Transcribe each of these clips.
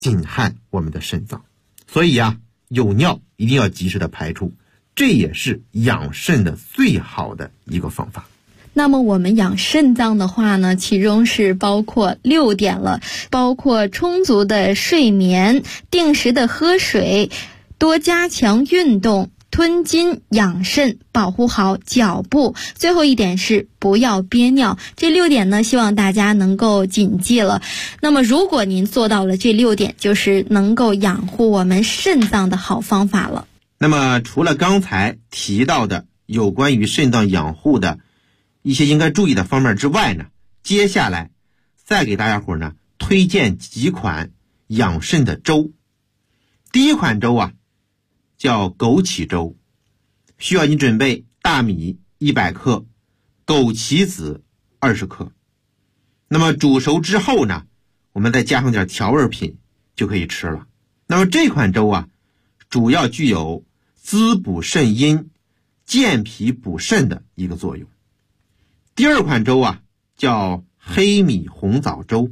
紧撼我们的肾脏。所以有尿一定要及时的排出，这也是养肾的最好的一个方法。 那么我们养肾脏的话呢，其中是包括6点了，包括充足的睡眠、定时的喝水、多加强运动、吞金养肾，保护好脚部，最后一点是不要憋尿。这6点呢，希望大家能够谨记了。那么如果您做到了这6点，就是能够养护我们肾脏的好方法了。 那么除了刚才提到的有关于肾脏养护的一些应该注意的方面之外呢，接下来再给大家伙呢推荐几款养肾的粥。第一款粥叫枸杞粥，需要你准备大米100克，枸杞子20克。那么煮熟之后呢，我们再加上点调味品就可以吃了。那么这款粥主要具有滋补肾阴、健脾补肾的一个作用。第二款粥叫黑米红枣粥。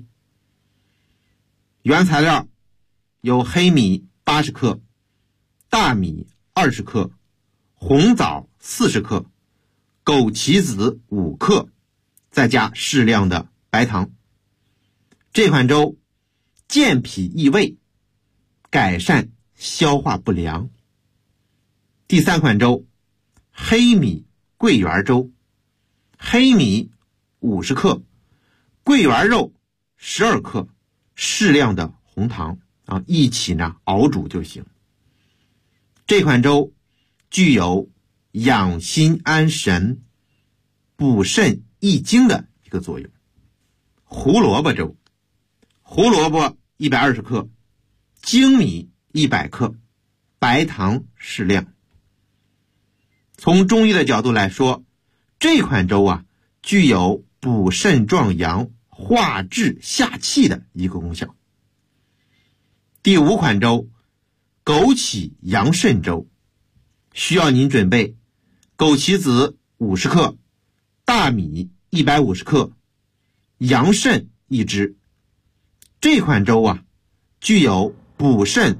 原材料有黑米80克，大米20克，红枣40克，枸杞子5克，再加适量的白糖。这款粥健脾益胃，改善消化不良。第三款粥黑米桂圆粥。黑米50克，桂圆肉12克，适量的红糖一起呢熬煮就行。这款粥具有养心安神、补肾益精的一个作用。胡萝卜粥。胡萝卜120克，粳米100克，白糖适量。从中医的角度来说，这款粥具有补肾壮阳、化滞下气的一个功效。第五款粥枸杞养肾粥，需要您准备枸杞子50克，大米150克，羊肾1只。这款粥具有补肾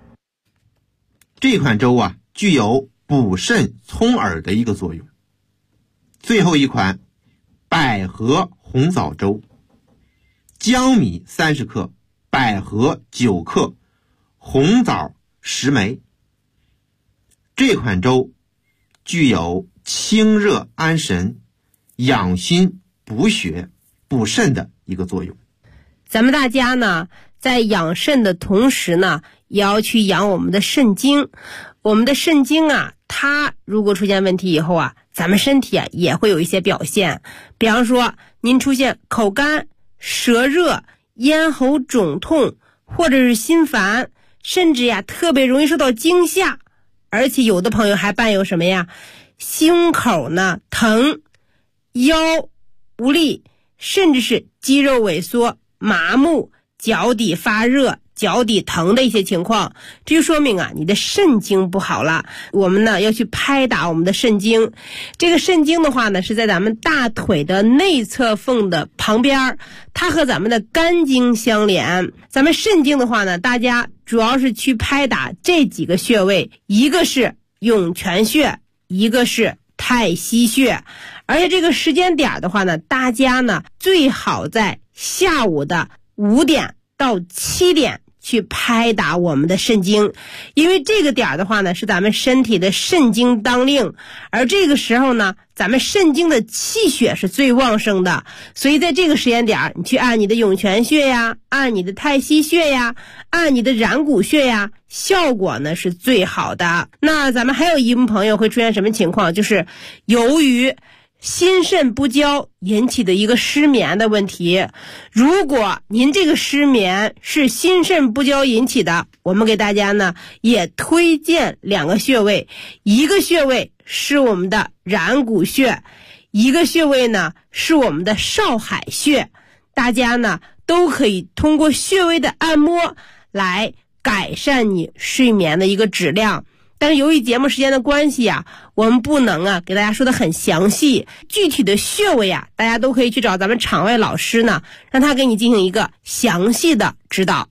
聪耳的一个作用。最后一款百合红枣粥，粳米30克，百合9克，红枣10枚。这款粥具有清热安神、养心补血、补肾的一个作用。 咱们大家呢，在养肾的同时呢，也要去养我们的肾精。我们的肾精它如果出现问题以后咱们身体也会有一些表现。比方说您出现口干、舌热、咽喉肿痛，或者是心烦，甚至特别容易受到惊吓。而且有的朋友还伴有什么胸口呢疼、腰无力，甚至是肌肉萎缩、麻木、脚底发热、脚底疼的一些情况，这就说明你的肾经不好了。我们呢要去拍打我们的肾经。这个肾经的话呢，是在咱们大腿的内侧缝的旁边，它和咱们的肝经相连。咱们肾经的话呢，大家主要是去拍打这几个穴位，一个是涌泉穴，一个是太溪穴。而且这个时间点的话呢，大家呢最好在下午的5点到7点去拍打我们的肾经，因为这个点的话呢，是咱们身体的肾经当令，而这个时候呢，咱们肾经的气血是最旺盛的，所以在这个时间点，你去按你的涌泉穴按你的太溪穴按你的然谷穴效果呢是最好的。那咱们还有一部分朋友会出现什么情况，就是由于心肾不交引起的一个失眠的问题。如果您这个失眠是心肾不交引起的，我们给大家呢也推荐2个穴位，一个穴位是我们的然谷穴，一个穴位呢是我们的少海穴。大家呢都可以通过穴位的按摩来改善你睡眠的一个质量。但是由于节目时间的关系我们不能给大家说的很详细，具体的穴位大家都可以去找咱们场外老师呢，让他给你进行一个详细的指导。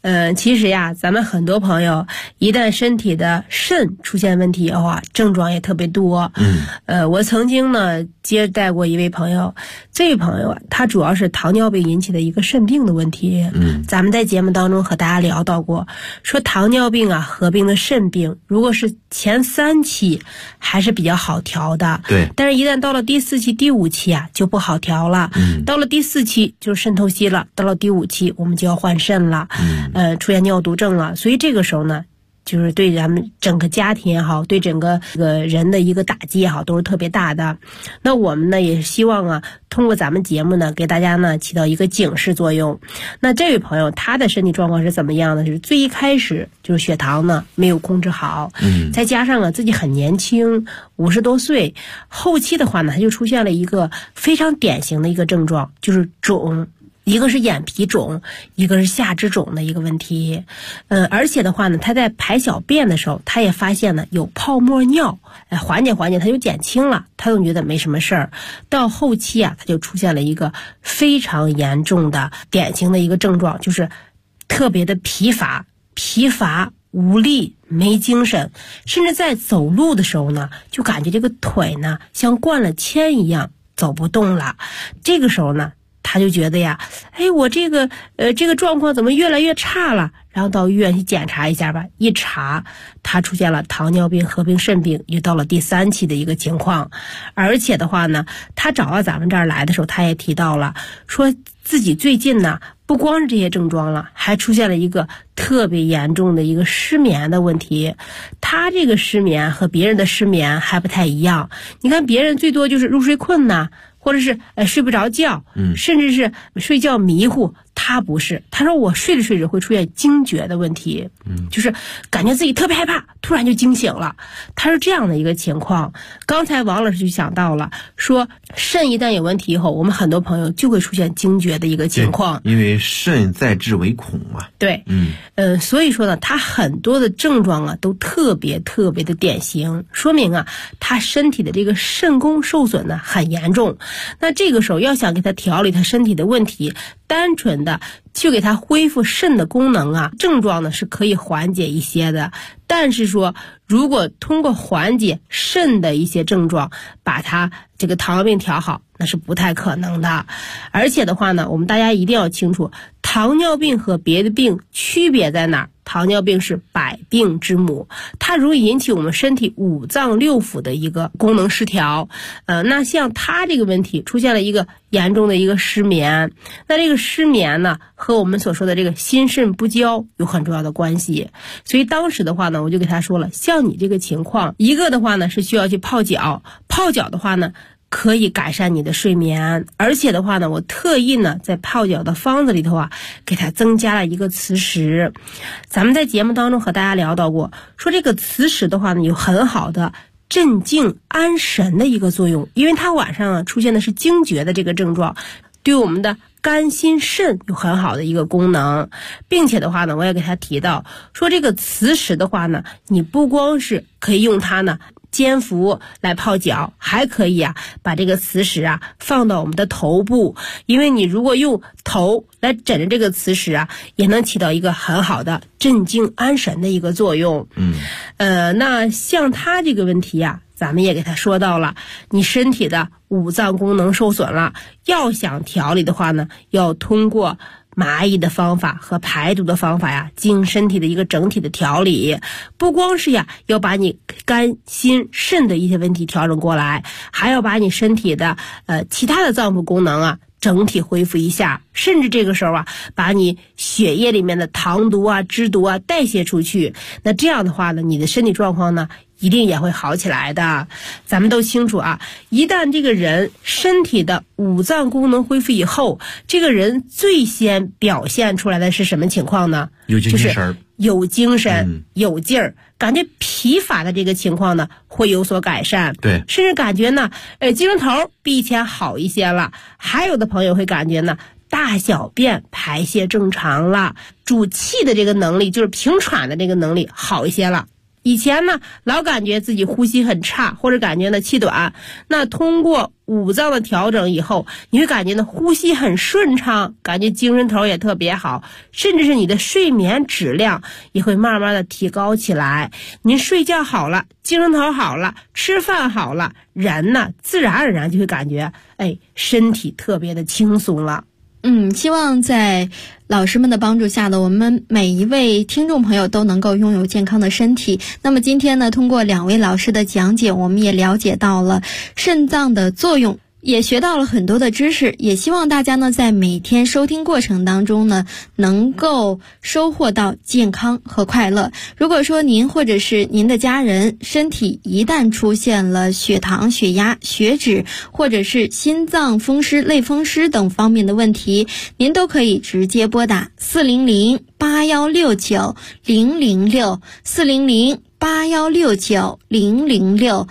其实呀，咱们很多朋友一旦身体的肾出现问题以后啊，症状也特别多。我曾经呢接待过一位朋友，这位朋友啊，他主要是糖尿病引起的一个肾病的问题。咱们在节目当中和大家聊到过，说糖尿病啊合并的肾病，如果是前3期还是比较好调的， 对， 但是一旦到了第4期、第5期啊就不好调了。到了第4期就是肾透析了，到了第5期我们就要换肾了。出现尿毒症了，所以这个时候呢，就是对咱们整个家庭也好，对整个人的一个打击也好，都是特别大的。那我们呢也是希望啊，通过咱们节目呢，给大家呢起到一个警示作用。那这位朋友他的身体状况是怎么样呢？是最一开始就是血糖呢没有控制好，再加上啊自己很年轻，50多岁，后期的话呢，他就出现了一个非常典型的一个症状，就是肿。一个是眼皮肿，一个是下肢肿的一个问题。而且的话呢，他在排小便的时候，他也发现呢有泡沫尿，缓解缓解他就减轻了，他总觉得没什么事儿。到后期啊，他就出现了一个非常严重的典型的一个症状，就是特别的疲乏、无力、没精神，甚至在走路的时候呢，就感觉这个腿呢像灌了铅一样走不动了。这个时候呢，他就觉得呀，我这个状况怎么越来越差了？然后到医院去检查一下吧，一查他出现了糖尿病合并肾病，也到了第3期的一个情况。而且的话呢，他找到咱们这儿来的时候，他也提到了，说自己最近呢不光是这些症状了，还出现了一个特别严重的一个失眠的问题。他这个失眠和别人的失眠还不太一样，你看别人最多就是入睡困难，或者是睡不着觉，甚至是睡觉迷糊，他不是。他说我睡着睡着会出现惊厥的问题，就是感觉自己特别害怕，突然就惊醒了。他是这样的一个情况。刚才王老师就想到了，说肾一旦有问题以后，我们很多朋友就会出现惊厥的一个情况， 因为肾在治唯恐嘛。 对，所以说呢，他很多的症状啊都特别的典型，说明啊他身体的这个肾功受损呢很严重。那这个时候要想给他调理他身体的问题，单纯的去给他恢复肾的功能啊，症状呢是可以缓解一些的。但是说如果通过缓解肾的一些症状把他这个糖尿病调好，那是不太可能的。而且的话呢，我们大家一定要清楚，糖尿病和别的病区别在哪儿？糖尿病是百病之母，它容易引起我们身体5脏6腑的一个功能失调。那像他这个问题出现了一个严重的一个失眠，那这个失眠呢和我们所说的这个心肾不交有很重要的关系。所以当时的话呢，我就给他说了，像你这个情况，一个的话呢是需要去泡脚，泡脚的话呢可以改善你的睡眠。而且的话呢，我特意呢在泡脚的方子里头啊，给它增加了一个磁石。咱们在节目当中和大家聊到过，说这个磁石的话呢有很好的镇静安神的一个作用，因为它晚上啊出现的是惊厥的这个症状，对我们的肝心肾有很好的一个功能。并且的话呢，我也给他提到说，这个磁石的话呢，你不光是可以用它呢煎服来泡脚，还可以啊把这个磁石啊放到我们的头部，因为你如果用头来枕着这个磁石啊，也能起到一个很好的镇静安神的一个作用。那像他这个问题啊，咱们也给他说到了，你身体的5脏功能受损了，要想调理的话呢，要通过蚂蚁的方法和排毒的方法呀，进行身体的一个整体的调理。不光是呀要把你肝心肾的一些问题调整过来，还要把你身体的其他的脏腑功能啊整体恢复一下，甚至这个时候啊把你血液里面的糖毒啊脂毒啊代谢出去。那这样的话呢，你的身体状况呢一定也会好起来的。咱们都清楚啊，一旦这个人身体的5脏功能恢复以后，这个人最先表现出来的是什么情况呢？ 有精神， 有精神，有劲儿，感觉疲乏的这个情况呢会有所改善。 对， 甚至感觉呢精神头比以前好一些了。还有的朋友会感觉呢大小便排泄正常了，主气的这个能力，就是平喘的这个能力好一些了。 以前呢，老感觉自己呼吸很差，或者感觉呢气短，那通过五脏的调整以后，你会感觉呢呼吸很顺畅，感觉精神头也特别好，甚至是你的睡眠质量也会慢慢的提高起来。您睡觉好了，精神头好了，吃饭好了，人呢自然而然就会感觉身体特别的轻松了。 希望在老师们的帮助下呢，我们每一位听众朋友都能够拥有健康的身体。那么今天呢，通过2位老师的讲解，我们也了解到了肾脏的作用，也学到了很多的知识，也希望大家呢在每天收听过程当中呢能够收获到健康和快乐。如果说您或者是您的家人身体一旦出现了血糖、血压、血脂或者是心脏风湿、类风湿等方面的问题，您都可以直接拨打400-8169-006 400-8169-006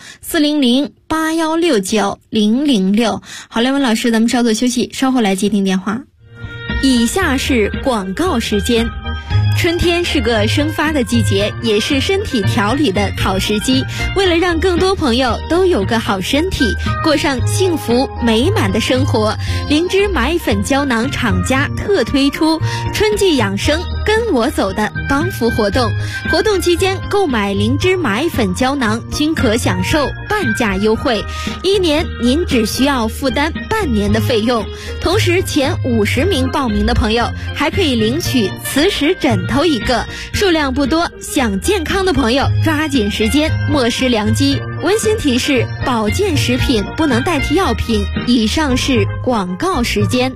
400-8169-006。好，两位老师，咱们稍作休息，稍后来接听电话。以下是广告时间。春天是个生发的季节，也是身体调理的好时机。为了让更多朋友都有个好身体，过上幸福美满的生活，灵芝蚂蚁粉胶囊厂家特推出春季养生跟我走的帮扶活动。活动期间购买灵芝蚂蚁粉胶囊均可享受半价优惠，1年您只需要负担半年的费用。同时前50名报名的朋友还可以领取磁石枕头1个，数量不多，想健康的朋友抓紧时间，莫失良机。温馨提示：保健食品不能代替药品。以上是广告时间。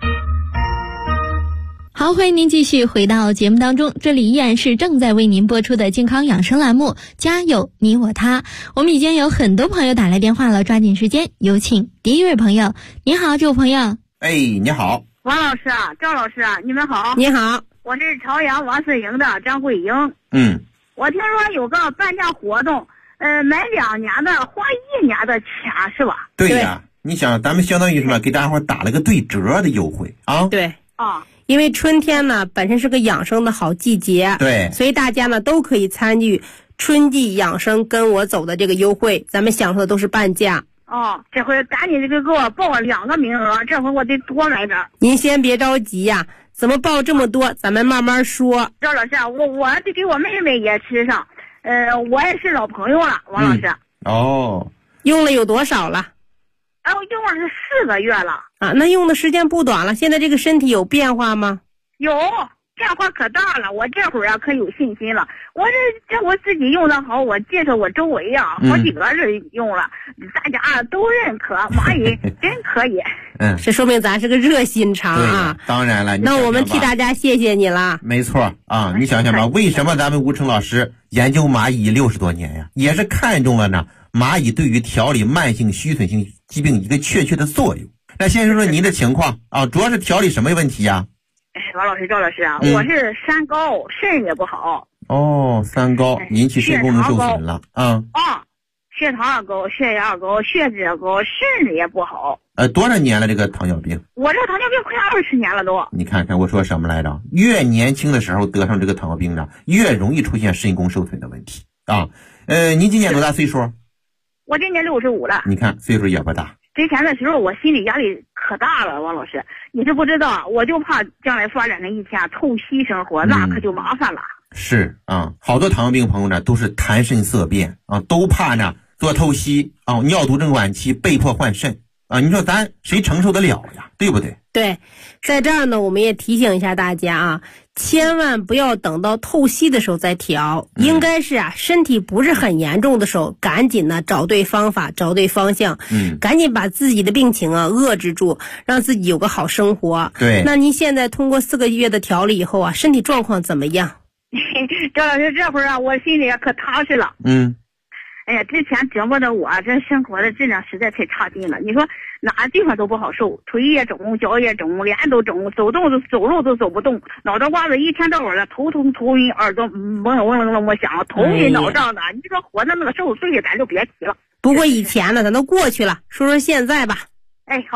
好，欢迎您继续回到节目当中，这里依然是正在为您播出的健康养生栏目，家有你我他。我们已经有很多朋友打来电话了，抓紧时间，有请第一位朋友。你好，这位朋友。 你好， 王老师啊，赵老师啊，你们好。 你好， 我是朝阳王四营的张桂英。我听说有个半价活动，买2年的花1年的钱是吧？ 对呀，你想咱们相当于什么，给大家伙打了个对折的优惠啊。 对啊， 因为春天呢本身是个养生的好季节， 对， 所以大家呢都可以参与春季养生跟我走的这个优惠，咱们享受的都是半价。 这回赶紧给我报2个名额，这回我得多买点。 您先别着急呀，怎么报这么多，咱们慢慢说。 赵老师啊，我得给我妹妹也吃上，我也是老朋友了，王老师。 用了有多少了？ 我用了是4个月了。 那用的时间不短了，现在这个身体有变化吗？ 有变化可大了，我这会儿可有信心了。我自己用的好，我介绍我周围好几个人用了，大家都认可，蚂蚁真可以。 这说明咱是个热心肠啊。 当然了， 那我们替大家谢谢你了。 没错啊，你想想吧，为什么咱们吴成老师研究蚂蚁60多年呀，也是看中了呢蚂蚁对于调理慢性虚损性疾病一个确切的作用。那先说说您的情况啊，主要是调理什么问题呀？ 王老师、赵老师啊，我是三高，肾也不好。 三高引起肾功能受损了。 血糖也高，血压高，血脂也高，肾也不好。 多少年了这个糖尿病？我这糖尿病快20年了都。 你看看我说什么来着？越年轻的时候得上这个糖尿病呢，越容易出现肾功受损的问题啊。您今年多大岁数？ 我今年65了。 你看岁数也不大。 之前的时候我心理压力可大了，王老师，你是不知道，我就怕将来发展成一天透析生活，那可就麻烦了。 是啊，好多糖尿病朋友呢都是谈肾色变啊，都怕呢做透析尿毒症晚期被迫换肾啊，你说咱谁承受得了呀？对不对？ 对，在这儿呢，我们也提醒一下大家啊，千万不要等到透析的时候再调，应该是身体不是很严重的时候，赶紧呢找对方法，找对方向，赶紧把自己的病情遏制住，让自己有个好生活。 对， 那您现在通过4个月的调理以后身体状况怎么样？ 赵老师，这会儿我心里可踏实了。之前折磨的我这生活的质量实在太差劲了。你说哪地方都不好受，腿也肿，脚也肿，脸都肿，走路都走不动，脑袋瓜子一天到晚的头疼头晕，耳朵嗡嗡嗡响，头晕脑胀的。你说活到那个60岁咱就别提了。 不过以前呢咱都过去了，说说现在吧。 好，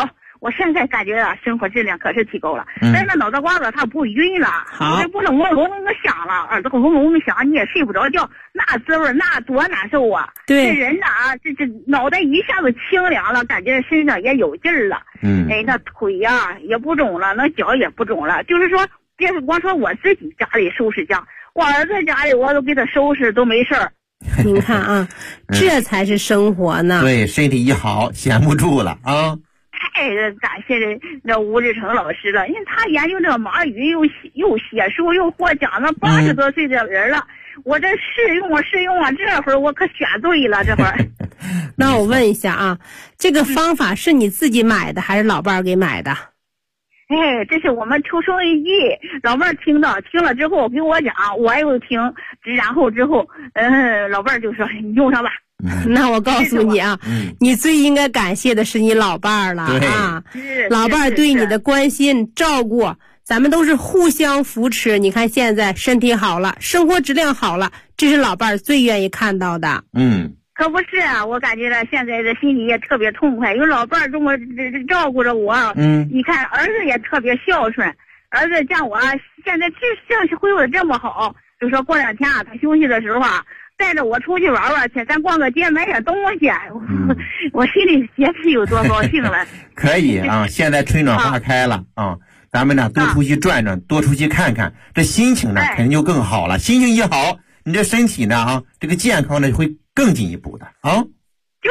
我现在感觉啊，生活质量可是提高了。但是那脑袋瓜子它不晕了，这不能嗡嗡嗡响了，耳朵嗡嗡嗡响，你也睡不着觉，那滋味那多难受啊！ 对， 这人呐，这脑袋一下子清凉了，感觉身上也有劲儿了。那腿呀也不肿了，那脚也不肿了。就是说，别光说我自己家里收拾家，我儿子家里我都给他收拾都没事儿。 您看啊，这才是生活呢。 对，身体一好，闲不住了啊。 太感谢那吴志成老师了，因为他研究这个马语，又写书，又获奖，那80多岁的人了，我这试用啊，这会儿我可选对了，这会儿。 那我问一下啊，这个方法是你自己买的还是老伴儿给买的？ 哎，这是我们求生意，老伴儿听了之后给我讲，我又听，然后之后，老伴儿就说你用上吧。 那我告诉你啊，你最应该感谢的是你老伴儿了啊！老伴儿对你的关心照顾，咱们都是互相扶持。你看现在身体好了，生活质量好了，这是老伴儿最愿意看到的。 可不是啊，我感觉了现在这心里也特别痛快，有老伴儿这么照顾着我。你看儿子也特别孝顺，儿子见我现在这恢复的这么好，就说过2天啊，他休息的时候啊，带着我出去玩玩去，咱逛个街买点东西，我心里也是有多高兴了。 可以啊，现在春暖花开了啊，咱们呢多出去转转，多出去看看，这心情呢肯定就更好了。心情一好，你这身体呢这个健康呢会更进一步的啊。 就是，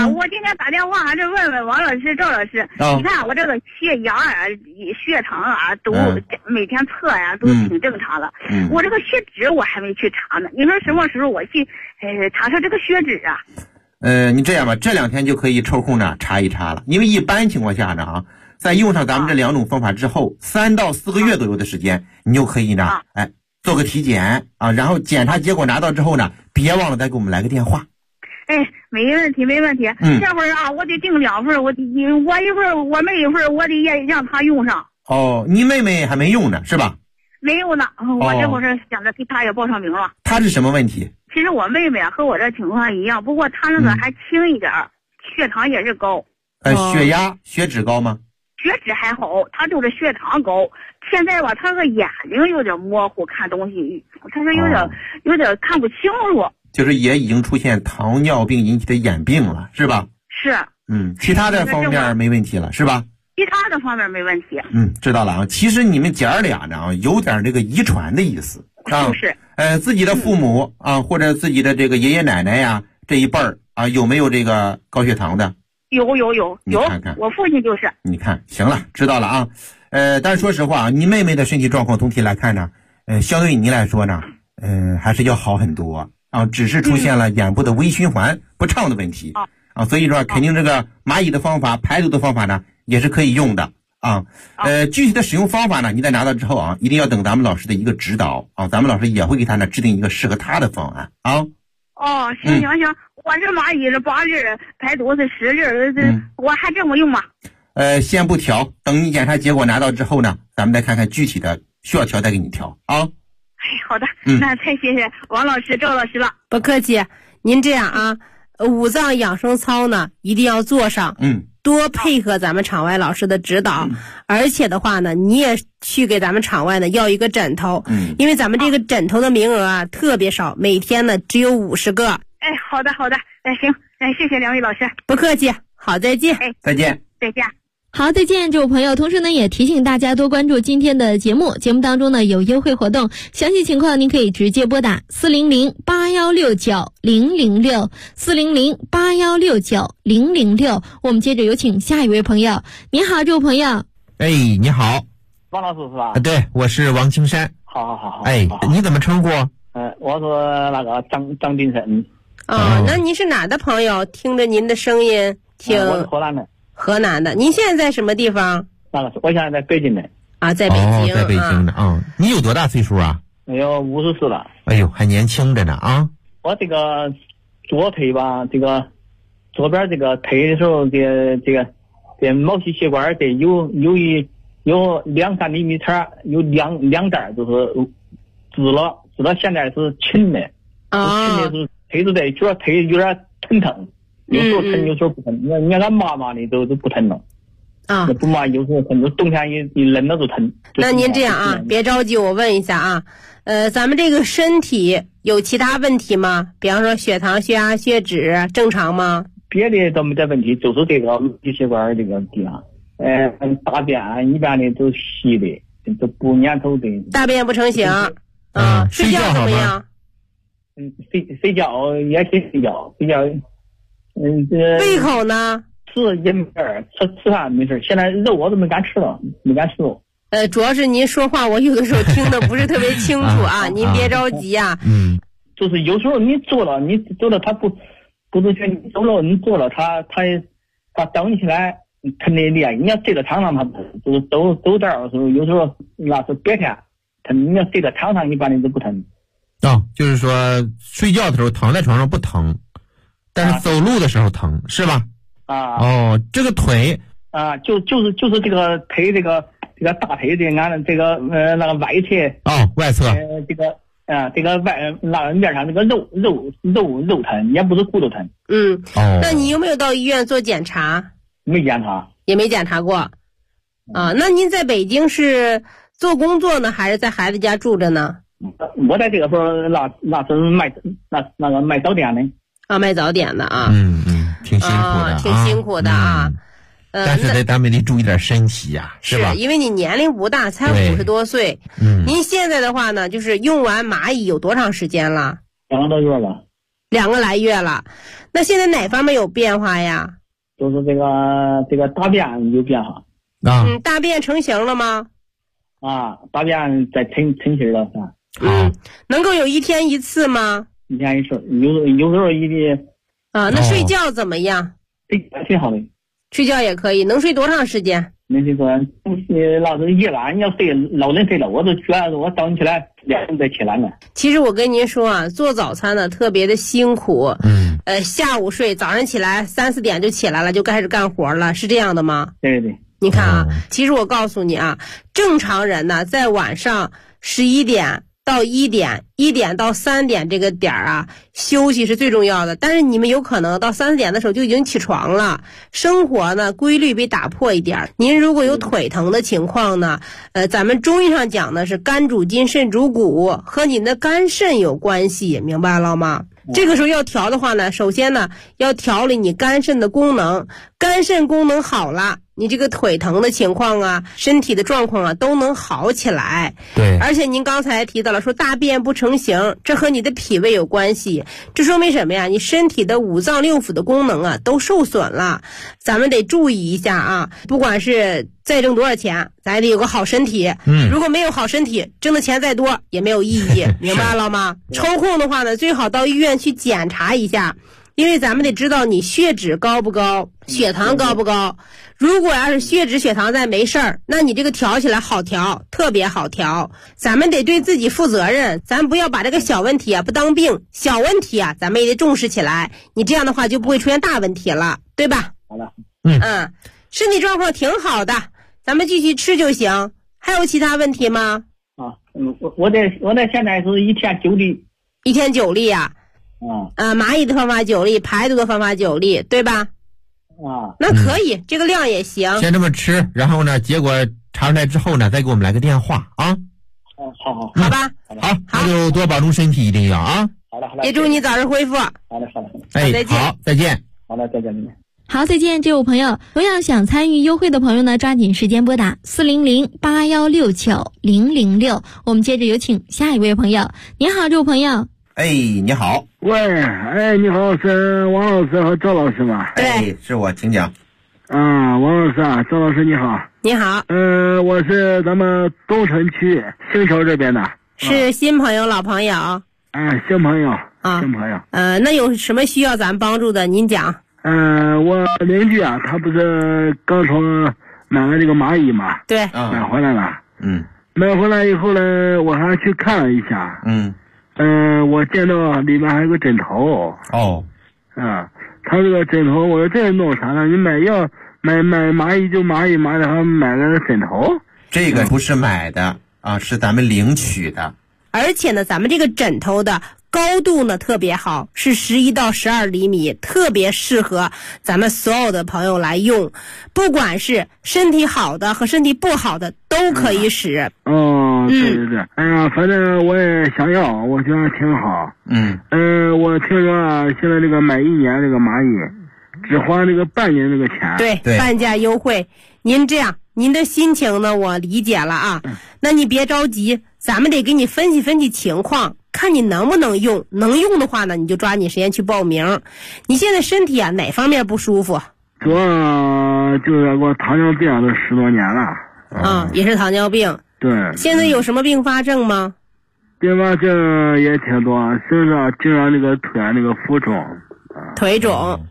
我今天打电话还是问问王老师、赵老师，你看我这个血压啊、血糖啊都每天测呀都挺正常的。我这个血脂我还没去查呢，你说什么时候我去查查这个血脂啊？ 你这样吧，这2天就可以抽空呢查一查了，因为一般情况下呢在用上咱们这2种方法之后，3到4个月左右的时间，你就可以呢做个体检啊，然后检查结果拿到之后呢，别忘了再给我们来个电话。 没问题。这会儿啊，我得订2份，我一份，我妹一份，我得也让她用上。 你妹妹还没用呢，是吧？ 没有呢，我这会儿想着给她也报上名了。 她是什么问题？ 其实我妹妹啊和我这情况一样，不过她那个还轻一点，血糖也是高。 血压、血脂高吗？ 血脂还好，她就是血糖高。现在吧，她那个眼睛有点模糊，看东西，她说有点看不清楚。 就是也已经出现糖尿病引起的眼病了，是吧？ 是。 其他的方面没问题了，是吧？ 其他的方面没问题。 知道了啊。其实你们姐儿俩呢有点这个遗传的意思啊。 就是。 自己的父母或者自己的这个爷爷奶奶呀这一辈儿有没有这个高血糖的？ 有。 你看看， 我父亲就是。 你看，行了，知道了啊。但是说实话，你妹妹的身体状况总体来看呢，相对于你来说呢，还是要好很多。只是出现了眼部的微循环不畅的问题所以说肯定这个蚂蚁的方法、排毒的方法呢也是可以用的具体的使用方法呢，你在拿到之后一定要等咱们老师的一个指导咱们老师也会给他呢制定一个适合他的方案行，我这蚂蚁是8粒，排毒是10粒，我还这么用吗？ 先不调，等你检查结果拿到之后呢，咱们再看看具体的需要调再给你调好的，那太谢谢王老师、赵老师了。 不客气，您这样啊，5脏养生操呢一定要做上，多配合咱们场外老师的指导，而且的话呢，你也去给咱们场外呢要一个枕头，因为咱们这个枕头的名额特别少，每天呢只有50个。 好的，行，谢谢2位老师。 不客气，好，再见。 再见。 好，再见，这位朋友。同时呢，也提醒大家多关注今天的节目，节目当中呢有优惠活动，详细情况您可以直接拨打400-8169-006 400-8169-006。我们接着有请下一位朋友。你好，这位朋友。 你好， 王老师是吧？ 对，我是王青山。 好。 你怎么称呼？ 我是那个张丁生。 那您是哪的朋友？听着您的声音挺。 我是河南的。您现在在什么地方？ 我现在在北京的。 在北京。 在北京的你有多大岁数啊？ 有54了。 还年轻着呢我这个左腿吧，这个左边这个腿的时候这毛细血管有2-3厘米长，有两袋就是紫了，现在是青的。青的是腿子主要腿有点疼。有时候疼，有时候不疼。你看俺妈妈的都不疼了。 啊， 不嘛，有时候很多冬天一冷了就疼。 那您这样啊，别着急，我问一下啊，咱们这个身体有其他问题吗？比方说血糖、血压、血脂正常吗？ 别的都没得问题，就是这个血管这个地方，大便一般的都稀的，都不粘稠的。 大便不成形，睡觉怎么样？ 睡觉也行，睡觉， 胃口呢？ 吃也没事，吃饭没事。现在肉我都没敢吃了，没敢吃肉。 主要是您说话我有的时候听的不是特别清楚啊，您别着急啊。 就是有时候你做了他不是说你走了你做了他等起来疼的厉害。你要睡在床上他就是走道的时候，有时候那是白天疼，你要睡在床上一般的都不疼。 就是说睡觉的时候躺在床上不疼，但是走路的时候疼，是吧？这个腿就是这个腿这个大腿这俺这个那个外侧外侧这个那面上这个肉疼，也不是骨头疼。 那你有没有到医院做检查？ 没检查， 也没检查过。那您在北京是做工作呢，还是在孩子家住着呢？ 我在这个时候那是卖早点的。 卖早点的啊。 挺辛苦的， 挺辛苦的啊。 但是咱们得注意点身体呀，是吧？ 因为你年龄不大，才50多岁。您现在的话呢，就是用完蚂蚁有多长时间了 ？2个多月了。 2个来月了。那现在哪方面有变化呀？ 就是这个大便有变化。 大便成型了吗？ 大便在成型了。 能够有1天1次吗 ？1天1次，有时候那睡觉怎么样？ 挺好的。 睡觉也可以，能睡多长时间？ 能睡多长？老是夜晚要睡，老人睡了，我都觉得我早上起来2点再起来了。 其实我跟您说啊，做早餐呢特别的辛苦。下午睡，早上起来3、4点就起来了，就开始干活了，是这样的吗？ 对。 你看啊，其实我告诉你啊，正常人呢在晚上11点到1点，1点到3点这个点儿休息是最重要的。但是你们有可能到3、4点的时候就已经起床了，生活呢规律被打破一点。您如果有腿疼的情况呢，咱们中医上讲的是肝主筋，肾主骨，和您的肝肾有关系，明白了吗？这个时候要调的话呢，首先呢要调理你肝肾的功能，肝肾功能好了，你这个腿疼的情况身体的状况都能好起来。 对， 而且您刚才提到了说大便不成形，这和你的脾胃有关系，这说明什么呀？你身体的5脏6腑的功能都受损了，咱们得注意一下不管是再挣多少钱，咱也得有个好身体。如果没有好身体，挣的钱再多也没有意义，明白了吗？抽空的话呢，最好到医院去检查一下，因为咱们得知道你血脂高不高，血糖高不高。如果要是血脂血糖再没事儿，那你这个调起来好调，特别好调。咱们得对自己负责任，咱不要把这个小问题不当病，小问题咱们也得重视起来，你这样的话就不会出现大问题了，对吧？ 好的。 身体状况挺好的，咱们继续吃就行。还有其他问题吗？ 我在现在是1天9粒。 1天9粒蚂蚁的方法9粒，排毒的方法9粒，对吧？那可以，这个量也行。 先这么吃，然后呢，结果查出来之后呢，再给我们来个电话啊。 好吧。 好，那就多保重身体，一定要啊。 好的。 也祝你早日恢复。 好的。 再见。 好，再见。 好的，再见。 好，再见，这位朋友。同样想参与优惠的朋友呢，抓紧时间拨打400-8169-006。我们接着有请下一位朋友。你好，这位朋友。 你好。 喂，你好，是王老师和赵老师吗？ 对， 是我，请讲。 王老师赵老师你好。 你好。 我是咱们东城区星桥这边的。 是新朋友老朋友？ 新朋友。新朋友。 那有什么需要咱帮助的您讲。 我邻居他不是刚从买了这个蚂蚁嘛？ 对。 买回来了。买回来以后呢，我还去看了一下。我见到里面还有个枕头。他这个枕头，我说这是弄啥呢？你买药买蚂蚁就蚂蚁嘛，然后买个枕头。 这个不是买的是咱们领取的。 而且呢，咱们这个枕头的高度呢特别好，是11到12厘米，特别适合咱们所有的朋友来用，不管是身体好的和身体不好的都可以使。 对对对，哎呀，反正我也想要，我觉得挺好。我听说啊，现在这个买1年这个蚂蚁只花这个半年这个钱。 对，半价优惠。您这样，您的心情呢我理解了啊，那你别着急，咱们得给你分析分析情况，看你能不能用，能用的话呢你就抓紧时间去报名。你现在身体啊哪方面不舒服？ 主要就是我糖尿病都10多年了。 也是糖尿病。 对。现在有什么并发症吗？ 并发症也挺多，身上经常这个腿那个浮肿。 腿肿。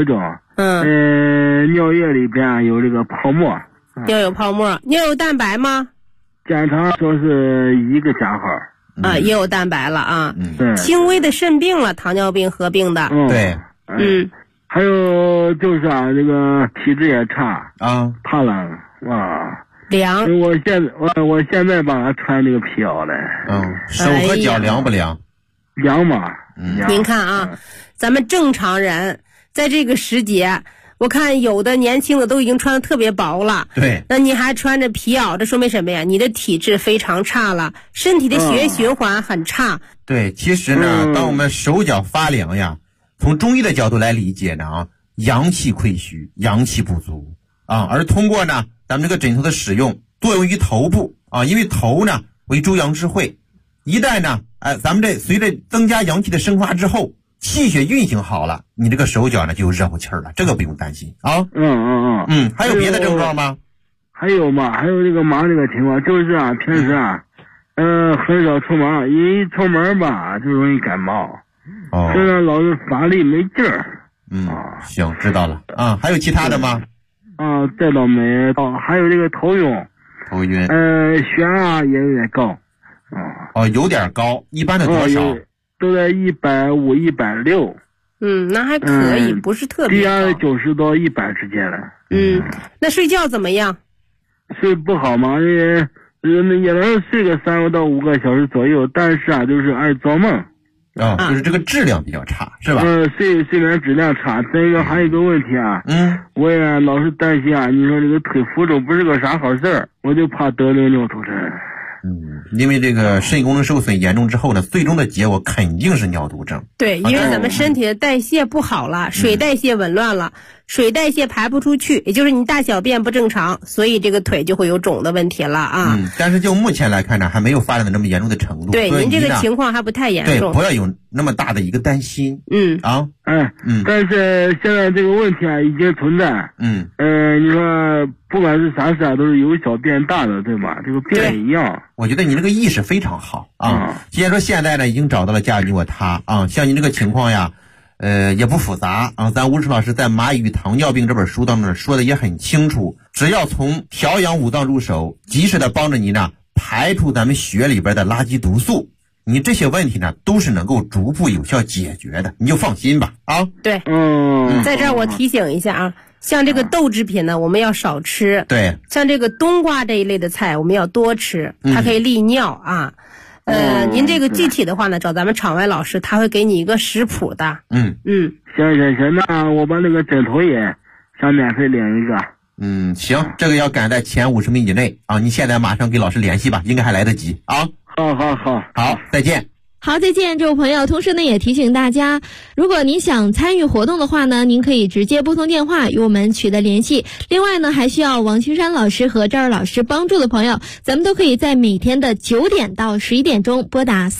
尿液里边有这个泡沫。 尿有泡沫。尿有蛋白吗？ 检查说是1个加号。 也有蛋白了啊。 对。 轻微的肾病了，糖尿病合并的。 对。 还有就是这个体质也差啊，怕冷凉。 我现在吧穿这个皮袄了。 手和脚凉不凉？ 凉嘛。 您看啊，咱们正常人在这个时节，我看有的年轻的都已经穿的特别薄了。 对。 那你还穿着皮袄，这说明什么呀？你的体质非常差了，身体的血液循环很差。 对，其实呢，当我们手脚发凉呀，从中医的角度来理解呢，阳气溃虚，阳气不足而通过呢咱们这个枕头的使用，作用于头部因为头呢为诸阳之会，一旦呢咱们这随着增加阳气的生发之后，气血运行好了，你这个手脚呢就热乎气儿了，这个不用担心啊。还有别的症状吗？ 还有这个忙这个情况，就是平时很少出门，一出门吧就容易感冒。身上老是乏力没劲儿。 行，知道了还有其他的吗？ 这倒没。还有这个头晕。血压也有点高。 有点高，一般的多少？ 都在150、160。 那还可以，不是特别高。 低压90到100之间了。 那睡觉怎么样？ 睡不好嘛，也能睡个3到5个小时左右，但是就是爱做梦。 就是这个质量比较差，是吧？ 睡眠质量差。再一个还有一个问题我也老是担心你说这个腿浮肿不是个啥好事儿，我就怕得这个尿毒症。 因为这个肾功能受损严重之后呢，最终的结果肯定是尿毒症。 对，因为咱们身体的代谢不好了，水代谢紊乱了，水代谢排不出去，也就是你大小便不正常，所以这个腿就会有肿的问题了但是就目前来看呢，还没有发展的那么严重的程度。 对，您这个情况还不太严重。 对，不要有那么大的一个担心。 但是现在这个问题已经存在。你说不管是啥事都是由小变大的，对吧？这个病也一样。 我觉得你这个意识非常好既然说现在呢已经找到了家你我他像你这个情况呀，也不复杂咱吴楚老师在《蚂蚁与糖尿病》这本书当中说的也很清楚，只要从调养五脏入手，及时的帮着你呢排除咱们血里边的垃圾毒素，你这些问题呢都是能够逐步有效解决的，你就放心吧对。在这儿我提醒一下像这个豆制品呢我们要少吃。 对。 像这个冬瓜这一类的菜我们要多吃，它可以利尿您这个具体的话呢找咱们场外老师，他会给你一个食谱的。 行，那我把那个枕头也想免费领一个。 行，这个要赶在前50米以内你现在马上给老师联系吧，应该还来得及好，再见。 好，再见，这位朋友。同时呢，也提醒大家，如果您想参与活动的话呢，您可以直接拨通电话与我们取得联系。另外呢，还需要王青山老师和赵二老师帮助的朋友，咱们都可以在每天的9点到11点钟拨打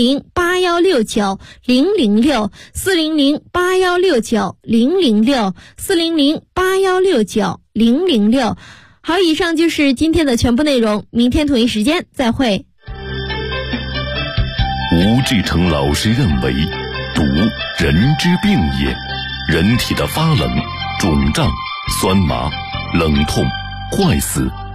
400-8169-006，400-8169-006，400-8169-006。好，以上就是今天的全部内容，明天同一时间再会。 吴志成老师认为，毒人之病也，人体的发冷、肿胀、酸麻、冷痛、坏死